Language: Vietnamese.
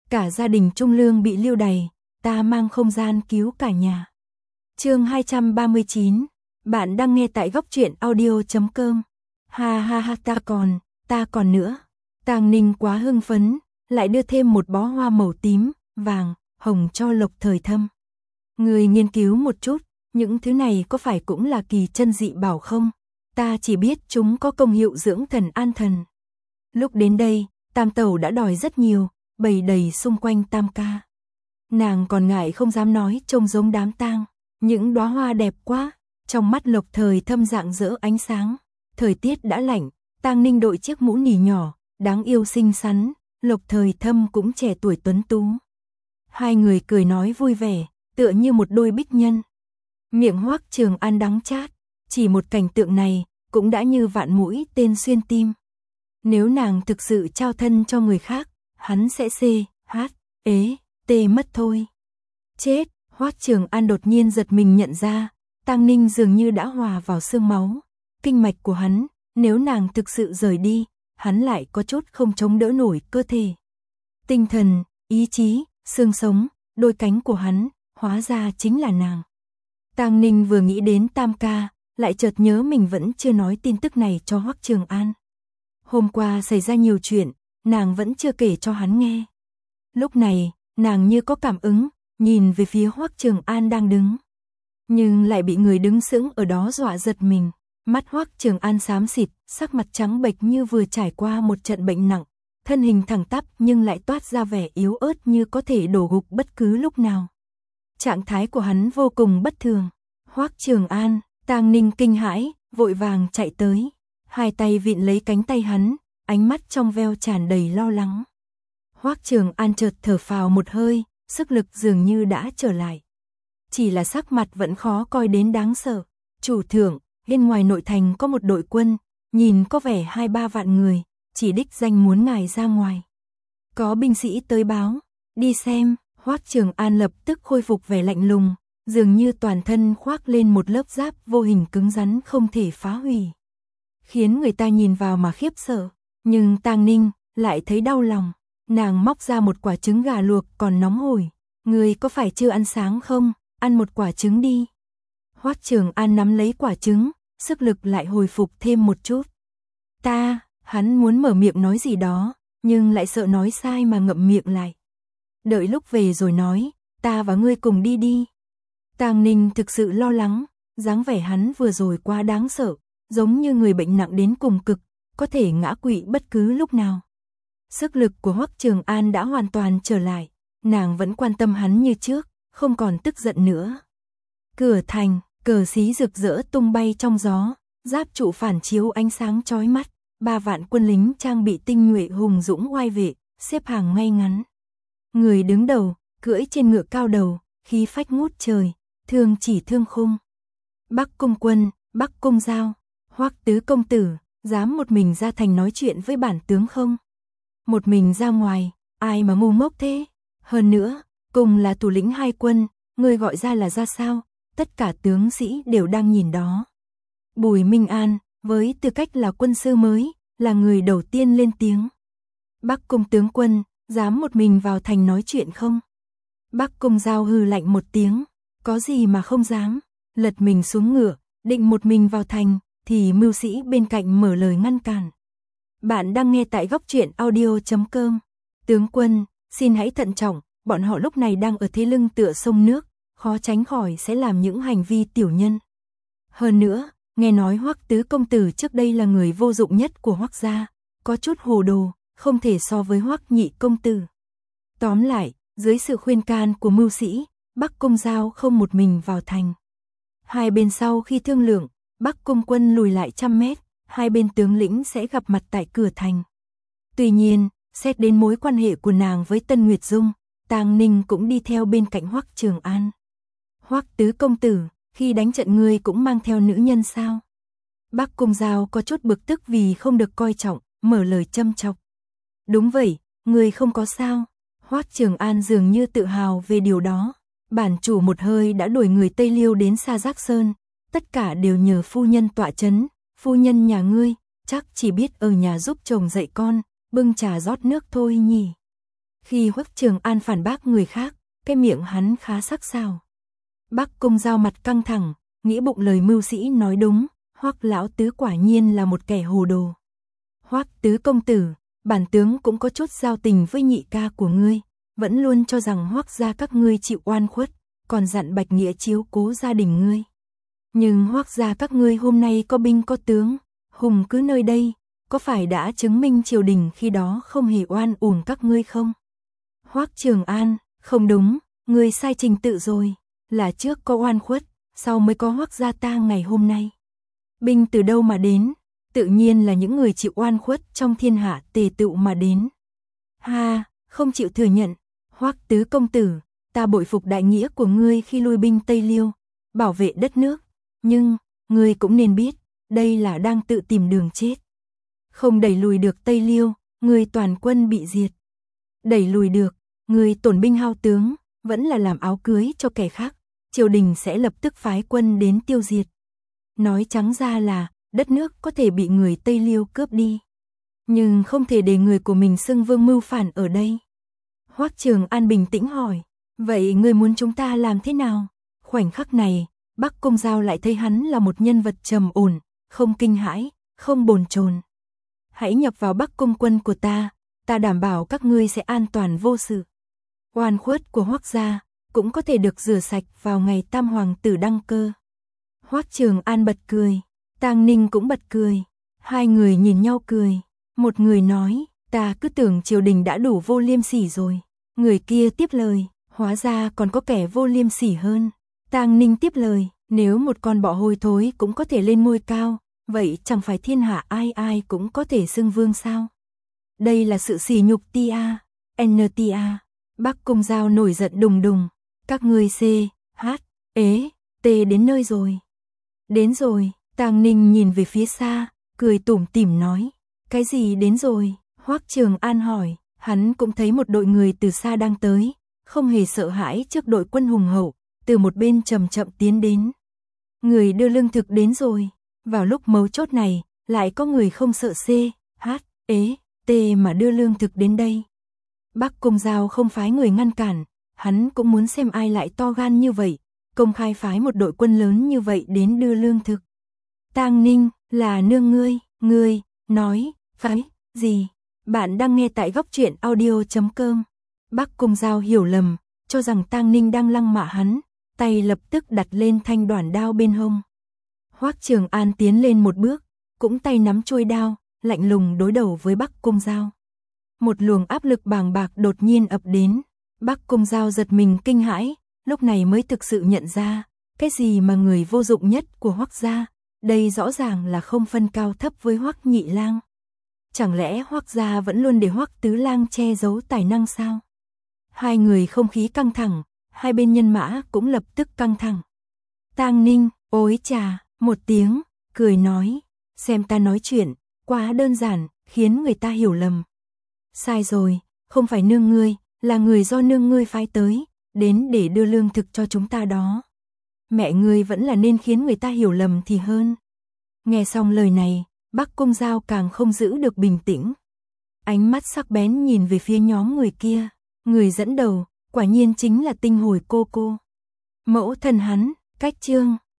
cả gia đình Trung Lương bị lưu đày, ta mang không gian cứu cả nhà. Chương 239, bạn đang nghe tại góc truyện audio.com. Ha ha ha, ta còn nữa. Tàng Ninh quá hưng phấn, lại đưa thêm một bó hoa màu tím, vàng, hồng cho Lộc Thời Thâm. Người nghiên cứu một chút, những thứ này có phải cũng là kỳ chân dị bảo không? Ta chỉ biết chúng có công hiệu dưỡng thần an thần. Lúc đến đây, Tam Tẩu đã đòi rất nhiều, bày đầy xung quanh Tam ca. Nàng còn ngại không dám nói trông giống đám tang. Những đóa hoa đẹp quá, trong mắt Lộc Thời Thâm rạng rỡ ánh sáng. Thời tiết đã lạnh, Tang Ninh đội chiếc mũ nỉ nhỏ, đáng yêu xinh xắn, Lộc Thời Thâm cũng trẻ tuổi tuấn tú. Hai người cười nói vui vẻ, tựa như một đôi bích nhân. Miệng Hoắc Trường An đắng chát, chỉ một cảnh tượng này cũng đã như vạn mũi tên xuyên tim. Nếu nàng thực sự trao thân cho người khác, hắn sẽ tê mất thôi. Chết, Hoắc Trường An đột nhiên giật mình nhận ra, Tang Ninh dường như đã hòa vào xương máu, kinh mạch của hắn, nếu nàng thực sự rời đi, hắn lại có chút không chống đỡ nổi cơ thể. Tinh thần, ý chí, xương sống, đôi cánh của hắn, hóa ra chính là nàng. Tang Ninh vừa nghĩ đến Tam ca, lại chợt nhớ mình vẫn chưa nói tin tức này cho Hoắc Trường An. Hôm qua xảy ra nhiều chuyện, nàng vẫn chưa kể cho hắn nghe. Lúc này, nàng như có cảm ứng, nhìn về phía Hoắc Trường An đang đứng. Nhưng lại bị người đứng sững ở đó dọa giật mình. Mắt Hoắc Trường An xám xịt, sắc mặt trắng bệch như vừa trải qua một trận bệnh nặng. Thân hình thẳng tắp nhưng lại toát ra vẻ yếu ớt như có thể đổ gục bất cứ lúc nào. Trạng thái của hắn vô cùng bất thường. Hoắc Trường An, Tang Ninh kinh hãi, vội vàng chạy tới. Hai tay vịn lấy cánh tay hắn, ánh mắt trong veo tràn đầy lo lắng. Hoắc Trường An chợt thở phào một hơi, sức lực dường như đã trở lại. Chỉ là sắc mặt vẫn khó coi đến đáng sợ. Chủ thượng, bên ngoài nội thành có một đội quân, nhìn có vẻ 2-3 vạn người, chỉ đích danh muốn ngài ra ngoài. Có binh sĩ tới báo, đi xem. Hoắc Trường An lập tức khôi phục vẻ lạnh lùng, dường như toàn thân khoác lên một lớp giáp vô hình cứng rắn không thể phá hủy. Khiến người ta nhìn vào mà khiếp sợ, nhưng Tang Ninh lại thấy đau lòng. Nàng móc ra một quả trứng gà luộc còn nóng hổi. Người có phải chưa ăn sáng không? Ăn một quả trứng đi. Hoắc Trường An nắm lấy quả trứng, sức lực lại hồi phục thêm một chút. Hắn muốn mở miệng nói gì đó, nhưng lại sợ nói sai mà ngậm miệng lại. Đợi lúc về rồi nói, ta và ngươi cùng đi đi. Tang Ninh thực sự lo lắng, dáng vẻ hắn vừa rồi quá đáng sợ, giống như người bệnh nặng đến cùng cực, có thể ngã quỵ bất cứ lúc nào. Sức lực của Hoắc Trường An đã hoàn toàn trở lại, nàng vẫn quan tâm hắn như trước, không còn tức giận nữa. Cửa thành, cờ xí rực rỡ tung bay trong gió, giáp trụ phản chiếu ánh sáng chói mắt, 3 vạn quân lính trang bị tinh nhuệ hùng dũng oai vệ, xếp hàng ngay ngắn. Người đứng đầu, cưỡi trên ngựa cao đầu, khí phách ngút trời, thương chỉ thương khung. Bắc Cung Quân, Bắc Cung Giao, Hoắc tứ công tử, dám một mình ra thành nói chuyện với bản tướng không? Một mình ra ngoài, ai mà ngu ngốc thế? Hơn nữa, cùng là thủ lĩnh hai quân, người gọi ra là ra sao? Tất cả tướng sĩ đều đang nhìn đó. Bùi Minh An, với tư cách là quân sư mới, là người đầu tiên lên tiếng. Bắc Cung tướng quân, dám một mình vào thành nói chuyện không? Bắc Cung Giao hừ lạnh một tiếng, có gì mà không dám, lật mình xuống ngựa, định một mình vào thành, thì mưu sĩ bên cạnh mở lời ngăn cản. Bạn đang nghe tại góc truyện audio.com. Tướng quân, xin hãy thận trọng, bọn họ lúc này đang ở thế lưng tựa sông nước, khó tránh khỏi sẽ làm những hành vi tiểu nhân. Hơn nữa, nghe nói Hoắc tứ công tử trước đây là người vô dụng nhất của Hoắc gia, có chút hồ đồ, không thể so với Hoắc nhị công tử. Tóm lại, dưới sự khuyên can của mưu sĩ, Bắc Cung Giao không một mình vào thành. Hai bên sau khi thương lượng, Bắc Cung quân lùi lại 100 mét, hai bên tướng lĩnh sẽ gặp mặt tại cửa thành. Tuy nhiên, xét đến mối quan hệ của nàng với Tân Nguyệt Dung, Tang Ninh cũng đi theo bên cạnh Hoắc Trường An. Hoắc tứ công tử, khi đánh trận ngươi cũng mang theo nữ nhân sao? Bắc Cung Giao có chút bực tức vì không được coi trọng, mở lời châm chọc. Đúng vậy, ngươi không có sao. Hoắc Trường An dường như tự hào về điều đó. Bản chủ một hơi đã đuổi người Tây Liêu đến Sa Giác Sơn, tất cả đều nhờ phu nhân tọa chấn. Phu nhân nhà ngươi, chắc chỉ biết ở nhà giúp chồng dạy con, bưng trà rót nước thôi nhỉ. Khi Hoắc Trường An phản bác người khác, cái miệng hắn khá sắc sảo. Bắc Cung Dao mặt căng thẳng, nghĩ bụng lời mưu sĩ nói đúng, Hoắc lão tứ quả nhiên là một kẻ hồ đồ. Hoắc tứ công tử, bản tướng cũng có chút giao tình với nhị ca của ngươi, vẫn luôn cho rằng Hoắc gia các ngươi chịu oan khuất, còn dặn Bạch Nghĩa chiếu cố gia đình ngươi. Nhưng Hoắc gia các ngươi hôm nay có binh có tướng, hùng cứ nơi đây, có phải đã chứng minh triều đình khi đó không hề oan uổng các ngươi không? Hoắc Trường An, không đúng, ngươi sai trình tự rồi, là trước có oan khuất, sau mới có Hoắc gia ta ngày hôm nay. Binh từ đâu mà đến? Tự nhiên là những người chịu oan khuất trong thiên hạ tề tựu mà đến. Ha, không chịu thừa nhận, Hoắc tứ công tử, ta bội phục đại nghĩa của ngươi khi lui binh Tây Liêu, bảo vệ đất nước, nhưng, ngươi cũng nên biết, đây là đang tự tìm đường chết. Không đẩy lùi được Tây Liêu, ngươi toàn quân bị diệt. Đẩy lùi được, ngươi tổn binh hao tướng, vẫn là làm áo cưới cho kẻ khác, triều đình sẽ lập tức phái quân đến tiêu diệt. Nói trắng ra là, đất nước có thể bị người Tây Liêu cướp đi, nhưng không thể để người của mình xưng vương mưu phản ở đây. Hoắc Trường An bình tĩnh hỏi, vậy ngươi muốn chúng ta làm thế nào? Khoảnh khắc này, Bắc Cung Dao lại thấy hắn là một nhân vật trầm ổn, không kinh hãi, không bồn chồn. Hãy nhập vào Bắc Cung quân của ta đảm bảo các ngươi sẽ an toàn vô sự. Oan khuất của Hoắc gia cũng có thể được rửa sạch vào ngày tam hoàng tử đăng cơ. Hoắc Trường An bật cười, Tang Ninh cũng bật cười, hai người nhìn nhau cười, một người nói, ta cứ tưởng triều đình đã đủ vô liêm sỉ rồi. Người kia tiếp lời, hóa ra còn có kẻ vô liêm sỉ hơn. Tang Ninh tiếp lời, nếu một con bọ hôi thối cũng có thể lên ngôi cao, vậy chẳng phải thiên hạ ai ai cũng có thể xưng vương sao? Đây là sự sỉ nhục tia, NTA. Bắc Cung Dao nổi giận đùng đùng, các ngươi C, H, ế, T đến nơi rồi. Đến rồi, Tang Ninh nhìn về phía xa, cười tủm tỉm nói, cái gì đến rồi? Hoắc Trường An hỏi, hắn cũng thấy một đội người từ xa đang tới, không hề sợ hãi trước đội quân hùng hậu, từ một bên chậm chậm tiến đến. Người đưa lương thực đến rồi, vào lúc mấu chốt này, lại có người không sợ C, H, ế, T mà đưa lương thực đến đây. Bắc Cung Dao không phái người ngăn cản, hắn cũng muốn xem ai lại to gan như vậy, công khai phái một đội quân lớn như vậy đến đưa lương thực. Tang Ninh, là nương ngươi, nói, phái, gì? Bạn đang nghe tại góc truyện audio.com. Bắc Cung Dao hiểu lầm, cho rằng Tang Ninh đang lăng mạ hắn, tay lập tức đặt lên thanh đoản đao bên hông. Hoắc Trường An tiến lên một bước, cũng tay nắm chuôi đao, lạnh lùng đối đầu với Bắc Cung Dao. Một luồng áp lực bàng bạc đột nhiên ập đến, Bắc Cung Dao giật mình kinh hãi, lúc này mới thực sự nhận ra, cái gì mà người vô dụng nhất của Hoắc gia, đây rõ ràng là không phân cao thấp với Hoắc Nhị Lang. Chẳng lẽ Hoắc gia vẫn luôn để Hoắc Tứ Lang che giấu tài năng sao? Hai người không khí căng thẳng, hai bên nhân mã cũng lập tức căng thẳng. Tang Ninh, ối chà, một tiếng, cười nói, xem ta nói chuyện, quá đơn giản, khiến người ta hiểu lầm. Sai rồi, không phải nương ngươi, là người do nương ngươi phái tới, đến để đưa lương thực cho chúng ta đó. Mẹ ngươi vẫn là nên khiến người ta hiểu lầm thì hơn. Nghe xong lời này, Bắc Cung Dao càng không giữ được bình tĩnh. Ánh mắt sắc bén nhìn về phía nhóm người kia, người dẫn đầu, quả nhiên chính là Tinh Hồi cô. Mẫu thân hắn, Cách Trương.